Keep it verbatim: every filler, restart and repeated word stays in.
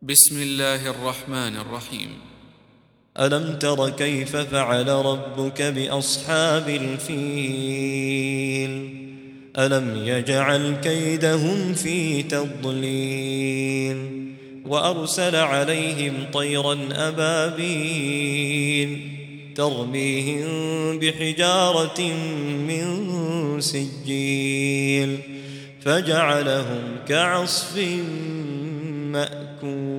بسم الله الرحمن الرحيم. ألم تر كيف فعل ربك بأصحاب الفيل ألم يجعل كيدهم في تضليل وأرسل عليهم طيرا أبابيل ترميهم بحجارة من سجيل فجعلهم كعصف مأكول.